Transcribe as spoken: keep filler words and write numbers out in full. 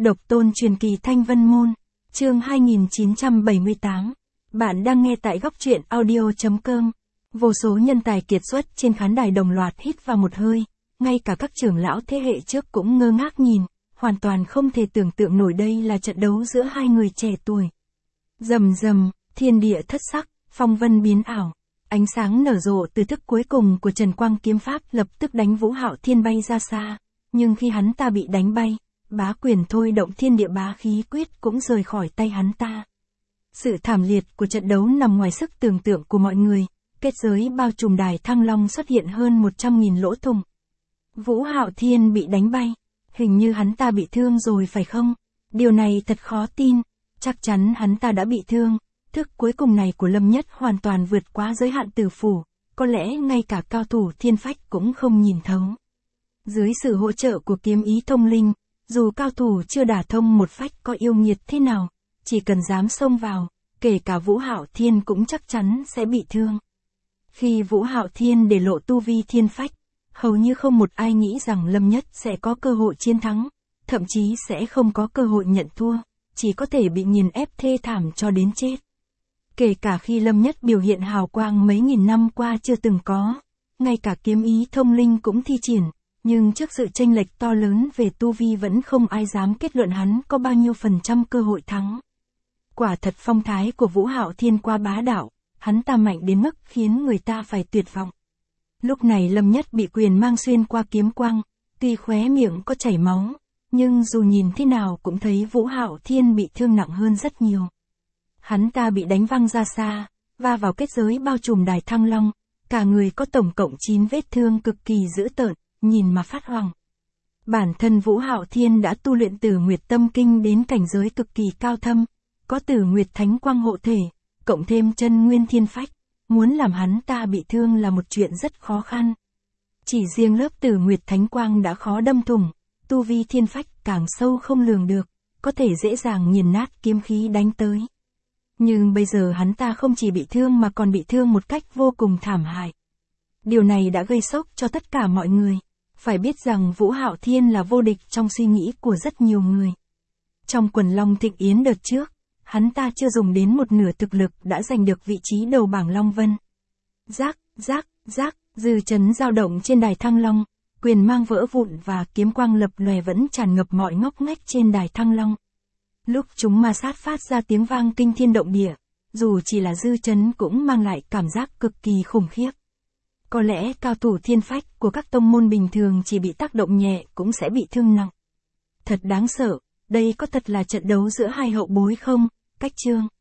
Độc tôn truyền kỳ Thanh Vân Môn, chương hai nghìn chín trăm bảy mươi tám. Bạn đang nghe tại góc truyện audio chấm com. Vô số nhân tài kiệt xuất trên khán đài đồng loạt hít vào một hơi, ngay cả các trưởng lão thế hệ trước cũng ngơ ngác nhìn, hoàn toàn không thể tưởng tượng nổi đây là trận đấu giữa hai người trẻ tuổi. Rầm rầm, thiên địa thất sắc, phong vân biến ảo, ánh sáng nở rộ từ thức cuối cùng của Trần Quang kiếm pháp lập tức đánh Vũ Hạo Thiên bay ra xa, nhưng khi hắn ta bị đánh bay, bá quyền thôi động thiên địa bá khí quyết cũng rời khỏi tay hắn ta. Sự thảm liệt của trận đấu nằm ngoài sức tưởng tượng của mọi người, kết giới bao trùm đài Thăng Long xuất hiện hơn một trăm nghìn lỗ thủng. Vũ Hạo Thiên bị đánh bay, hình như hắn ta bị thương rồi phải không? Điều này thật khó tin, chắc chắn hắn ta đã bị thương, thức cuối cùng này của Lâm Nhất hoàn toàn vượt quá giới hạn tử phủ, có lẽ ngay cả cao thủ thiên phách cũng không nhìn thấu. Dưới sự hỗ trợ của kiếm ý thông linh, dù cao thủ chưa đả thông một phách có yêu nghiệt thế nào, chỉ cần dám xông vào, kể cả Vũ Hạo Thiên cũng chắc chắn sẽ bị thương. Khi Vũ Hạo Thiên để lộ tu vi thiên phách, hầu như không một ai nghĩ rằng Lâm Nhất sẽ có cơ hội chiến thắng, thậm chí sẽ không có cơ hội nhận thua, chỉ có thể bị nghiền ép thê thảm cho đến chết. Kể cả khi Lâm Nhất biểu hiện hào quang mấy nghìn năm qua chưa từng có, ngay cả kiếm ý thông linh cũng thi triển, nhưng trước sự chênh lệch to lớn về tu vi vẫn không ai dám kết luận hắn có bao nhiêu phần trăm cơ hội thắng. Quả thật phong thái của Vũ Hạo Thiên quá bá đạo, hắn ta mạnh đến mức khiến người ta phải tuyệt vọng. Lúc này Lâm Nhất bị quyền mang xuyên qua kiếm quang, tuy khóe miệng có chảy máu, nhưng dù nhìn thế nào cũng thấy Vũ Hạo Thiên bị thương nặng hơn rất nhiều. Hắn ta bị đánh văng ra xa, va vào kết giới bao trùm đài Thăng Long, cả người có tổng cộng chín vết thương cực kỳ dữ tợn, nhìn mà phát hoảng. Bản thân Vũ Hạo Thiên đã tu luyện Tử Nguyệt Tâm Kinh đến cảnh giới cực kỳ cao thâm, có Tử Nguyệt Thánh Quang hộ thể, cộng thêm chân nguyên thiên phách, muốn làm hắn ta bị thương là một chuyện rất khó khăn. Chỉ riêng lớp Tử Nguyệt Thánh Quang đã khó đâm thủng, tu vi thiên phách càng sâu không lường được, có thể dễ dàng nghiền nát kiếm khí đánh tới. Nhưng bây giờ hắn ta không chỉ bị thương mà còn bị thương một cách vô cùng thảm hại. Điều này đã gây sốc cho tất cả mọi người. Phải biết rằng Vũ Hạo Thiên là vô địch trong suy nghĩ của rất nhiều người. Trong quần Long Thịnh Yến đợt trước, hắn ta chưa dùng đến một nửa thực lực đã giành được vị trí đầu bảng Long Vân. Rác, rác, rác, dư chấn dao động trên đài Thăng Long, quyền mang vỡ vụn và kiếm quang lập lòe vẫn tràn ngập mọi ngóc ngách trên đài Thăng Long. Lúc chúng ma sát phát ra tiếng vang kinh thiên động địa, dù chỉ là dư chấn cũng mang lại cảm giác cực kỳ khủng khiếp. Có lẽ cao thủ thiên phách của các tông môn bình thường chỉ bị tác động nhẹ cũng sẽ bị thương nặng. Thật đáng sợ, đây có thật là trận đấu giữa hai hậu bối không? Cách chương.